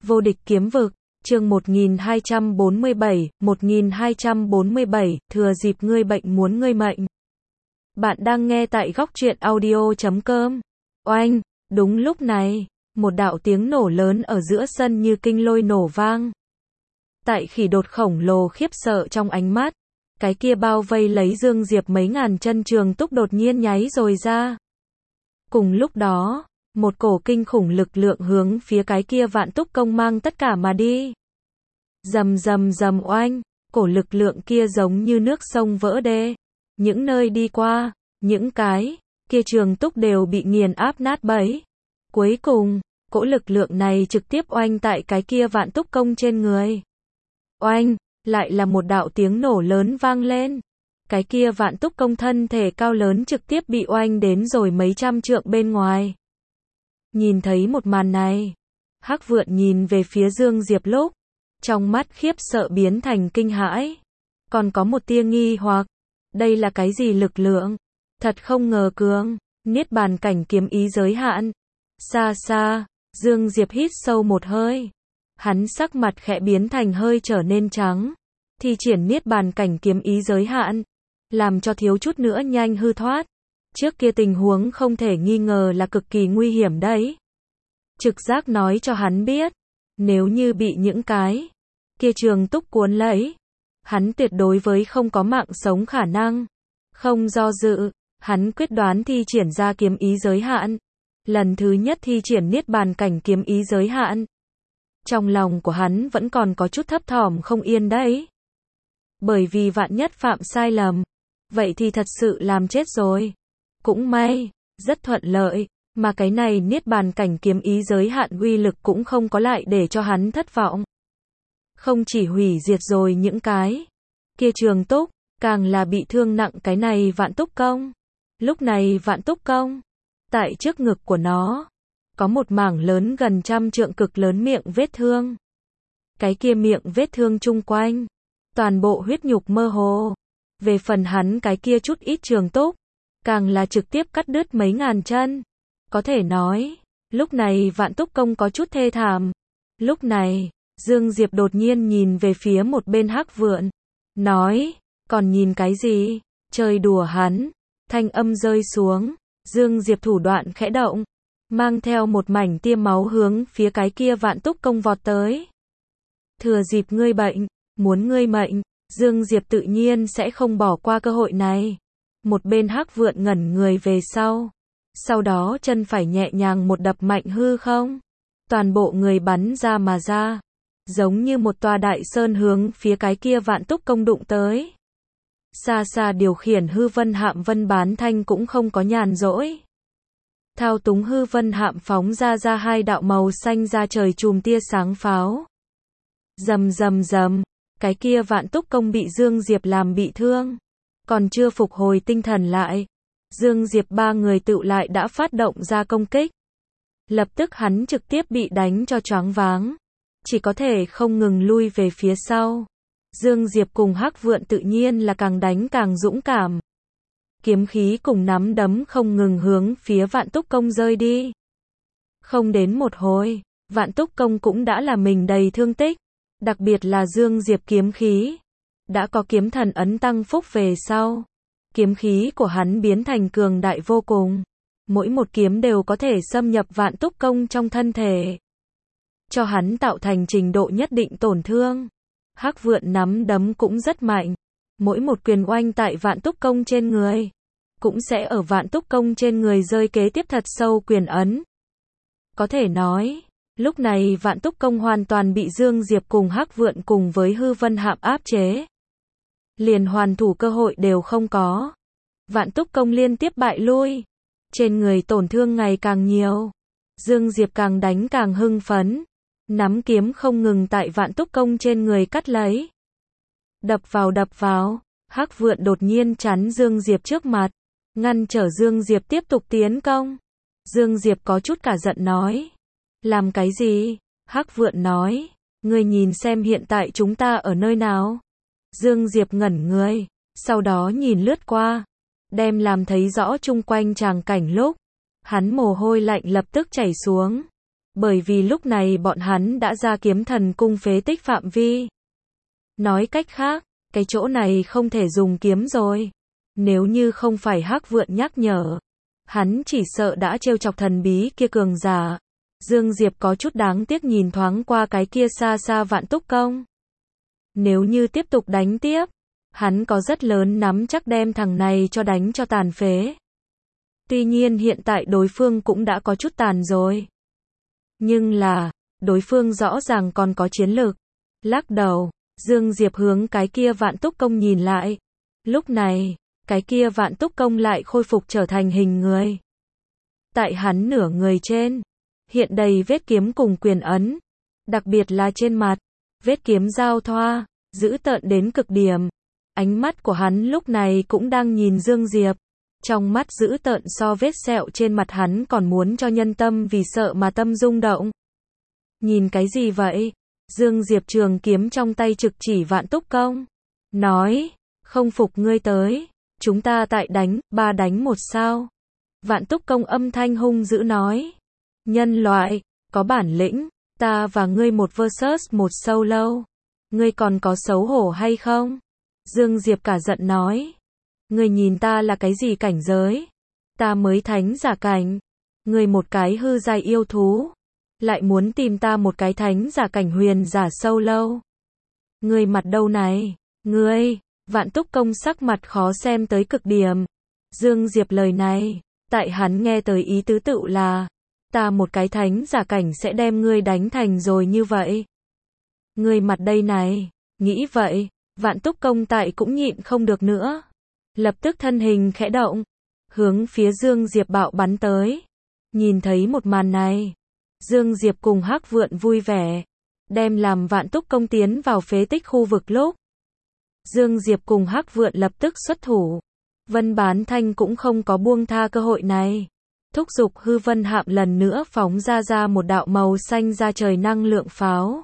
Vô địch kiếm vực, chương 1247, thừa dịp ngươi bệnh muốn ngươi mệnh. Bạn đang nghe tại góc truyện audio.com. Oanh, đúng lúc này, một đạo tiếng nổ lớn ở giữa sân như kinh lôi nổ vang. Tại khỉ đột khổng lồ khiếp sợ trong ánh mắt, cái kia bao vây lấy Dương Diệp mấy ngàn chân trường túc đột nhiên nháy rồi ra. Cùng lúc đó, một cổ kinh khủng lực lượng hướng phía cái kia Vạn Túc Công mang tất cả mà đi. Rầm rầm rầm oanh, cổ lực lượng kia giống như nước sông vỡ đê. Những nơi đi qua, những cái kia trường túc đều bị nghiền áp nát bấy. Cuối cùng, cỗ lực lượng này trực tiếp oanh tại cái kia Vạn Túc Công trên người. Oanh, lại là một đạo tiếng nổ lớn vang lên. Cái kia Vạn Túc Công thân thể cao lớn trực tiếp bị oanh đến rồi mấy trăm trượng bên ngoài. Nhìn thấy một màn này, Hắc Vượn nhìn về phía Dương Diệp lúc, trong mắt khiếp sợ biến thành kinh hãi. Còn có một tia nghi hoặc, đây là cái gì lực lượng? Thật không ngờ cường, niết bàn cảnh kiếm ý giới hạn. Xa xa, Dương Diệp hít sâu một hơi. Hắn sắc mặt khẽ biến thành hơi trở nên trắng. Thi triển niết bàn cảnh kiếm ý giới hạn, làm cho thiếu chút nữa nhanh hư thoát. Trước kia tình huống không thể nghi ngờ là cực kỳ nguy hiểm đấy. Trực giác nói cho hắn biết, nếu như bị những cái kia trường túc cuốn lấy, hắn tuyệt đối với không có mạng sống khả năng. Không do dự, hắn quyết đoán thi triển ra kiếm ý giới hạn. Lần thứ nhất thi triển niết bàn cảnh kiếm ý giới hạn. Trong lòng của hắn vẫn còn có chút thấp thỏm không yên đấy. Bởi vì vạn nhất phạm sai lầm, vậy thì thật sự làm chết rồi. Cũng may, rất thuận lợi, mà cái này niết bàn cảnh kiếm ý giới hạn uy lực cũng không có lại để cho hắn thất vọng. Không chỉ hủy diệt rồi những cái kia trường túc, càng là bị thương nặng cái này Vạn Túc Công. Lúc này Vạn Túc Công, tại trước ngực của nó, có một mảng lớn gần trăm trượng cực lớn miệng vết thương. Cái kia miệng vết thương chung quanh, toàn bộ huyết nhục mơ hồ. Về phần hắn cái kia chút ít trường túc, càng là trực tiếp cắt đứt mấy ngàn chân. Có thể nói, lúc này Vạn Túc Công có chút thê thảm. Lúc này, Dương Diệp đột nhiên nhìn về phía một bên Hắc Vượn, nói, còn nhìn cái gì, chơi đùa hắn. Thanh âm rơi xuống, Dương Diệp thủ đoạn khẽ động, mang theo một mảnh tia máu hướng phía cái kia Vạn Túc Công vọt tới. Thừa dịp ngươi bệnh, muốn ngươi mệnh, Dương Diệp tự nhiên sẽ không bỏ qua cơ hội này. Một bên Hắc Vượn ngẩn người về sau đó chân phải nhẹ nhàng một đập mạnh hư không. Toàn bộ người bắn ra mà ra, giống như một tòa đại sơn hướng phía cái kia Vạn Túc Công đụng tới. Xa xa điều khiển hư vân hạm Vân Bán Thanh cũng không có nhàn rỗi. Thao túng hư vân hạm phóng ra hai đạo màu xanh ra trời chùm tia sáng pháo. Rầm rầm rầm, cái kia Vạn Túc Công bị Dương Diệp làm bị thương. Còn chưa phục hồi tinh thần lại, Dương Diệp ba người tựu lại đã phát động ra công kích. Lập tức hắn trực tiếp bị đánh cho choáng váng, chỉ có thể không ngừng lui về phía sau. Dương Diệp cùng Hắc Vượn tự nhiên là càng đánh càng dũng cảm. Kiếm khí cùng nắm đấm không ngừng hướng phía Vạn Túc Công rơi đi. Không đến một hồi, Vạn Túc Công cũng đã là mình đầy thương tích. Đặc biệt là Dương Diệp kiếm khí. Đã có kiếm thần ấn tăng phúc về sau. Kiếm khí của hắn biến thành cường đại vô cùng. Mỗi một kiếm đều có thể xâm nhập Vạn Túc Công trong thân thể, cho hắn tạo thành trình độ nhất định tổn thương. Hắc Vượn nắm đấm cũng rất mạnh. Mỗi một quyền oanh tại Vạn Túc Công trên người, cũng sẽ ở Vạn Túc Công trên người rơi kế tiếp thật sâu quyền ấn. Có thể nói, lúc này Vạn Túc Công hoàn toàn bị Dương Diệp cùng Hắc Vượn cùng với hư vân hạm áp chế. Liền hoàn thủ cơ hội đều không có. Vạn Túc Công liên tiếp bại lui. Trên người tổn thương ngày càng nhiều. Dương Diệp càng đánh càng hưng phấn. Nắm kiếm không ngừng tại Vạn Túc Công trên người cắt lấy. Đập vào. Hắc Vượn đột nhiên chắn Dương Diệp trước mặt, ngăn trở Dương Diệp tiếp tục tiến công. Dương Diệp có chút cả giận nói. Làm cái gì? Hắc Vượn nói. Ngươi nhìn xem hiện tại chúng ta ở nơi nào? Dương Diệp ngẩn người, sau đó nhìn lướt qua, đem làm thấy rõ chung quanh tràng cảnh lúc, hắn mồ hôi lạnh lập tức chảy xuống. Bởi vì lúc này bọn hắn đã ra kiếm thần cung phế tích phạm vi. Nói cách khác, cái chỗ này không thể dùng kiếm rồi. Nếu như không phải Hắc Vượn nhắc nhở, hắn chỉ sợ đã trêu chọc thần bí kia cường giả. Dương Diệp có chút đáng tiếc nhìn thoáng qua cái kia xa xa Vạn Túc Công. Nếu như tiếp tục đánh tiếp, hắn có rất lớn nắm chắc đem thằng này cho đánh cho tàn phế. Tuy nhiên hiện tại đối phương cũng đã có chút tàn rồi. Nhưng là, đối phương rõ ràng còn có chiến lực. Lắc đầu, Dương Diệp hướng cái kia Vạn Túc Công nhìn lại. Lúc này, cái kia Vạn Túc Công lại khôi phục trở thành hình người. Tại hắn nửa người trên, hiện đầy vết kiếm cùng quyền ấn. Đặc biệt là trên mặt, vết kiếm giao thoa, dữ tợn đến cực điểm. Ánh mắt của hắn lúc này cũng đang nhìn Dương Diệp. Trong mắt dữ tợn so vết sẹo trên mặt hắn còn muốn cho nhân tâm vì sợ mà tâm rung động. Nhìn cái gì vậy? Dương Diệp trường kiếm trong tay trực chỉ Vạn Túc Công. Nói, không phục ngươi tới. Chúng ta tại đánh, 3 đánh 1 sao? Vạn Túc Công âm thanh hung dữ nói. Nhân loại, có bản lĩnh, ta và ngươi một versus một solo. Ngươi còn có xấu hổ hay không? Dương Diệp cả giận nói. Ngươi nhìn ta là cái gì cảnh giới? Ta mới thánh giả cảnh. Ngươi một cái hư giai yêu thú. Lại muốn tìm ta một cái thánh giả cảnh huyền giả solo. Ngươi mặt đâu này? Ngươi, Vạn Túc Công sắc mặt khó xem tới cực điểm. Dương Diệp lời này, tại hắn nghe tới ý tứ tựu là, ta một cái thánh giả cảnh sẽ đem ngươi đánh thành rồi như vậy. Ngươi mặt đây này, nghĩ vậy, Vạn Túc Công tại cũng nhịn không được nữa. Lập tức thân hình khẽ động, hướng phía Dương Diệp bạo bắn tới. Nhìn thấy một màn này, Dương Diệp cùng Hắc Vượn vui vẻ, đem làm Vạn Túc Công tiến vào phế tích khu vực lúc. Dương Diệp cùng Hắc Vượn lập tức xuất thủ. Vân Bán Thanh cũng không có buông tha cơ hội này. Thúc giục hư vân hạm lần nữa phóng ra một đạo màu xanh ra trời năng lượng pháo.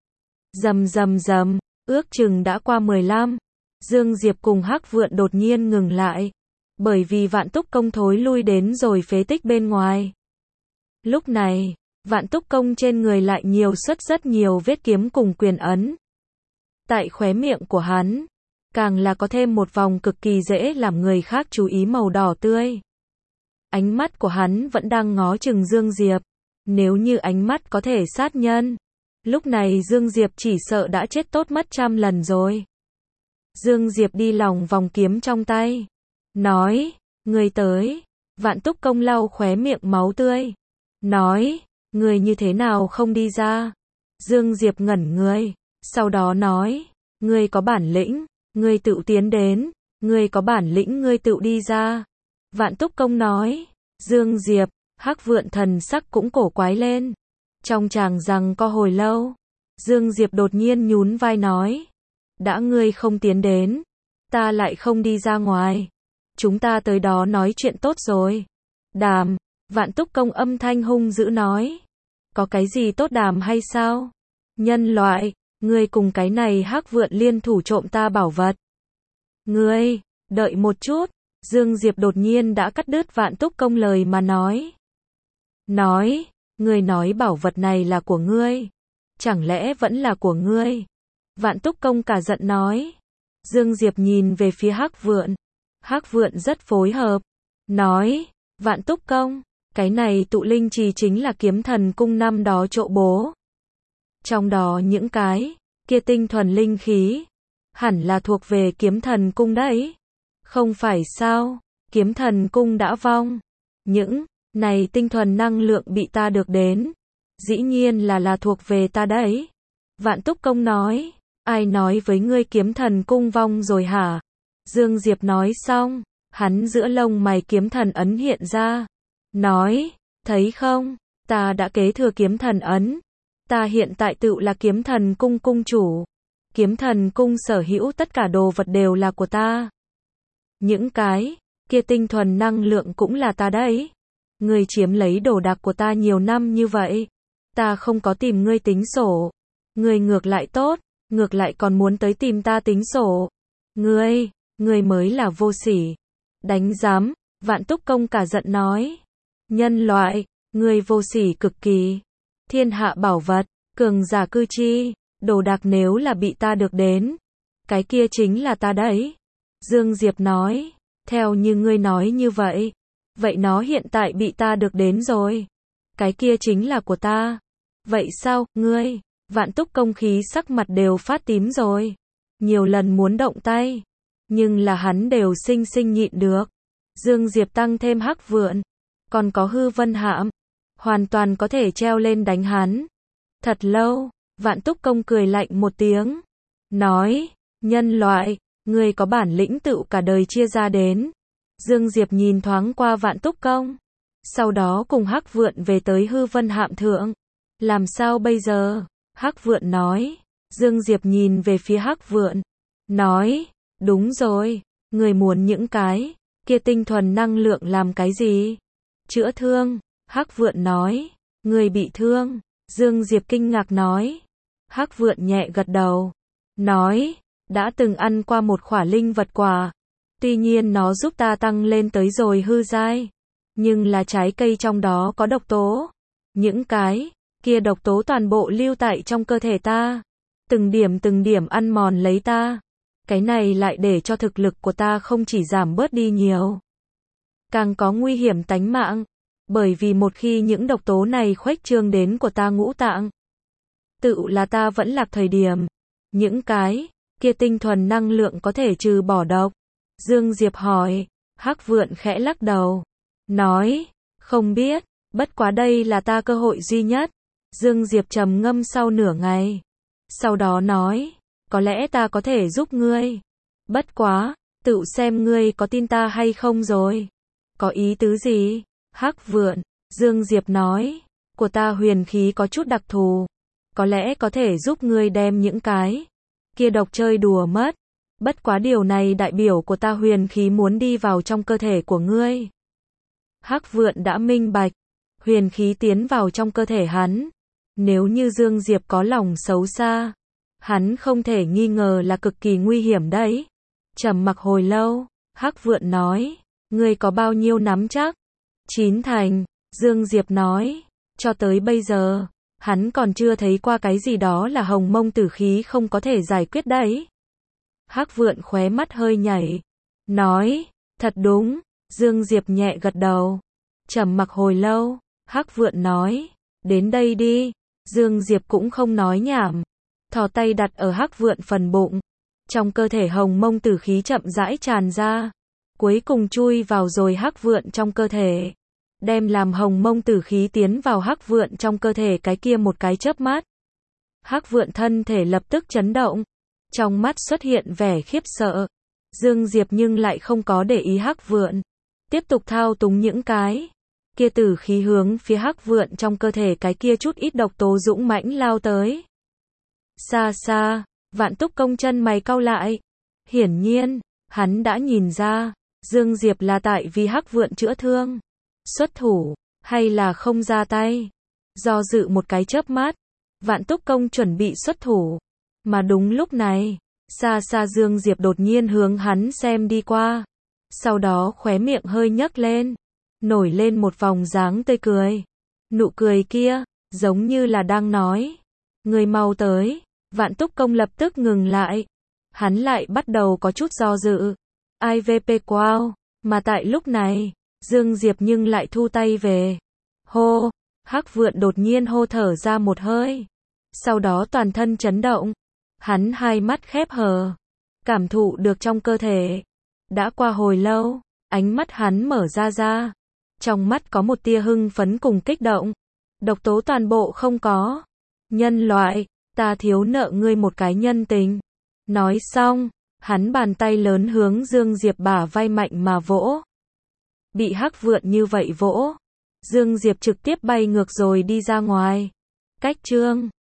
Rầm rầm rầm, ước chừng đã qua 15. Dương Diệp cùng Hắc Vượn đột nhiên ngừng lại. Bởi vì Vạn Túc Công thối lui đến rồi phế tích bên ngoài. Lúc này, Vạn Túc Công trên người lại nhiều xuất rất nhiều vết kiếm cùng quyền ấn. Tại khóe miệng của hắn, càng là có thêm một vòng cực kỳ dễ làm người khác chú ý màu đỏ tươi. Ánh mắt của hắn vẫn đang ngó chừng Dương Diệp. Nếu như ánh mắt có thể sát nhân, lúc này Dương Diệp chỉ sợ đã chết tốt mất 100 lần rồi. Dương Diệp đi lòng vòng kiếm trong tay. Nói, người tới. Vạn Túc Công lau khóe miệng máu tươi. Nói, người như thế nào không đi ra? Dương Diệp ngẩn người. Sau đó nói, ngươi có bản lĩnh, ngươi tự tiến đến, ngươi có bản lĩnh ngươi tự đi ra. Vạn Túc Công nói, Dương Diệp, Hắc Vượn thần sắc cũng cổ quái lên. Trong chàng rằng co hồi lâu, Dương Diệp đột nhiên nhún vai nói, đã ngươi không tiến đến, ta lại không đi ra ngoài. Chúng ta tới đó nói chuyện tốt rồi. Đàm, Vạn Túc Công âm thanh hung dữ nói, có cái gì tốt đàm hay sao? Nhân loại, ngươi cùng cái này Hắc Vượn liên thủ trộm ta bảo vật. Ngươi, đợi một chút, Dương Diệp đột nhiên đã cắt đứt Vạn Túc Công lời mà nói. Nói, ngươi nói bảo vật này là của ngươi. Chẳng lẽ vẫn là của ngươi? Vạn Túc Công cả giận nói. Dương Diệp nhìn về phía Hắc Vượn. Hắc Vượn rất phối hợp. Nói, Vạn Túc Công, cái này tụ linh trì chính là kiếm thần cung năm đó trộ bố. Trong đó những cái kia tinh thuần linh khí, hẳn là thuộc về kiếm thần cung đấy. Không phải sao, kiếm thần cung đã vong. Những này tinh thuần năng lượng bị ta được đến, dĩ nhiên là thuộc về ta đấy. Vạn Túc Công nói, ai nói với ngươi kiếm thần cung vong rồi hả? Dương Diệp nói xong, hắn giữa lông mày kiếm thần ấn hiện ra. Nói, thấy không, ta đã kế thừa kiếm thần ấn. Ta hiện tại tự là kiếm thần cung cung chủ. Kiếm thần cung sở hữu tất cả đồ vật đều là của ta. Những cái kia tinh thuần năng lượng cũng là ta đấy. Ngươi chiếm lấy đồ đạc của ta nhiều năm như vậy, ta không có tìm ngươi tính sổ. Ngươi ngược lại tốt, ngược lại còn muốn tới tìm ta tính sổ. Ngươi mới là vô sỉ. Đánh giám, Vạn Túc Công cả giận nói. Nhân loại, ngươi vô sỉ cực kỳ. thiên hạ bảo vật, cường giả cư chi, đồ đạc nếu là bị ta được đến, cái kia chính là ta đấy. Dương Diệp nói, theo như ngươi nói như vậy, vậy nó hiện tại bị ta được đến rồi. Cái kia chính là của ta. Vậy sao, ngươi? Vạn Túc Công khí sắc mặt đều phát tím rồi. Nhiều lần muốn động tay, nhưng là hắn đều sinh sinh nhịn được. Dương Diệp tăng thêm Hắc Vượn, còn có Hư Vân Hạm, hoàn toàn có thể treo lên đánh hắn. Thật lâu, Vạn Túc Công cười lạnh một tiếng, nói, nhân loại, ngươi có bản lĩnh tự cả đời chia ra đến. Dương Diệp nhìn thoáng qua Vạn Túc Công, sau đó cùng Hắc Vượn về tới Hư Vân Hạm thượng. Làm sao bây giờ? Hắc Vượn nói. Dương Diệp nhìn về phía Hắc Vượn, nói, đúng rồi, người muốn những cái kia tinh thuần năng lượng làm cái gì? Chữa thương. Hắc Vượn nói, người bị thương. Dương Diệp kinh ngạc nói. Hắc Vượn nhẹ gật đầu, nói, đã từng ăn qua một khỏa linh vật quả, tuy nhiên nó giúp ta tăng lên tới rồi hư giai, nhưng là trái cây trong đó có độc tố. Những cái kia độc tố toàn bộ lưu tại trong cơ thể ta, từng điểm ăn mòn lấy ta. Cái này lại để cho thực lực của ta không chỉ giảm bớt đi nhiều, càng có nguy hiểm tánh mạng, bởi vì một khi những độc tố này khuếch trương đến của ta ngũ tạng, tự là ta vẫn lạc thời điểm, những cái kia tinh thuần năng lượng có thể trừ bỏ độc. Dương Diệp hỏi. Hắc Vượn khẽ lắc đầu, nói, không biết, bất quá đây là ta cơ hội duy nhất. Dương Diệp trầm ngâm sau nửa ngày, sau đó nói, có lẽ ta có thể giúp ngươi, bất quá, tự xem ngươi có tin ta hay không rồi. Có ý tứ gì? Hắc Vượn. Dương Diệp nói, của ta huyền khí có chút đặc thù, có lẽ có thể giúp ngươi đem những cái kia độc chơi đùa mất. Bất quá điều này đại biểu của ta huyền khí muốn đi vào trong cơ thể của ngươi. Hắc Vượn đã minh bạch, huyền khí tiến vào trong cơ thể hắn, nếu như Dương Diệp có lòng xấu xa, hắn không thể nghi ngờ là cực kỳ nguy hiểm đấy. Trầm mặc hồi lâu, Hắc Vượn nói, ngươi có bao nhiêu nắm chắc? 9 thành. Dương Diệp nói, cho tới bây giờ, hắn còn chưa thấy qua cái gì đó là hồng mông tử khí không có thể giải quyết đấy. Hắc Vượn khóe mắt hơi nhảy, nói, thật đúng. Dương Diệp nhẹ gật đầu. Trầm mặc hồi lâu, Hắc Vượn nói, đến đây đi. Dương Diệp cũng không nói nhảm, thò tay đặt ở Hắc Vượn phần bụng. Trong cơ thể hồng mông tử khí chậm rãi tràn ra, cuối cùng chui vào rồi Hắc Vượn trong cơ thể. Đem làm hồng mông tử khí tiến vào Hắc Vượn trong cơ thể cái kia một cái chớp mắt, Hắc Vượn thân thể lập tức chấn động, trong mắt xuất hiện vẻ khiếp sợ. Dương Diệp nhưng lại không có để ý Hắc Vượn, tiếp tục thao túng những cái kia tử khí hướng phía Hắc Vượn trong cơ thể cái kia chút ít độc tố dũng mãnh lao tới. Xa xa, Vạn Túc Công chân mày cau lại. Hiển nhiên, hắn đã nhìn ra, Dương Diệp là tại vì Hắc Vượn chữa thương, xuất thủ, hay là không ra tay. Do dự một cái chớp mắt, Vạn Túc Công chuẩn bị xuất thủ. Mà đúng lúc này, xa xa Dương Diệp đột nhiên hướng hắn xem đi qua. Sau đó khóe miệng hơi nhấc lên, nổi lên một vòng dáng tươi cười. Nụ cười kia, giống như là đang nói, người mau tới. Vạn Túc Công lập tức ngừng lại. Hắn lại bắt đầu có chút do dự. IVP wow. Mà tại lúc này, Dương Diệp nhưng lại thu tay về. Hô, Hắc Vượn đột nhiên hô thở ra một hơi. Sau đó toàn thân chấn động. Hắn hai mắt khép hờ, cảm thụ được trong cơ thể. Đã qua hồi lâu, ánh mắt hắn mở ra. Trong mắt có một tia hưng phấn cùng kích động. Độc tố toàn bộ không có. Nhân loại, ta thiếu nợ ngươi một cái nhân tình. Nói xong, hắn bàn tay lớn hướng Dương Diệp bả vai mạnh mà vỗ. Bị Hắc Vượn như vậy vỗ, Dương Diệp trực tiếp bay ngược rồi đi ra ngoài. Cách chương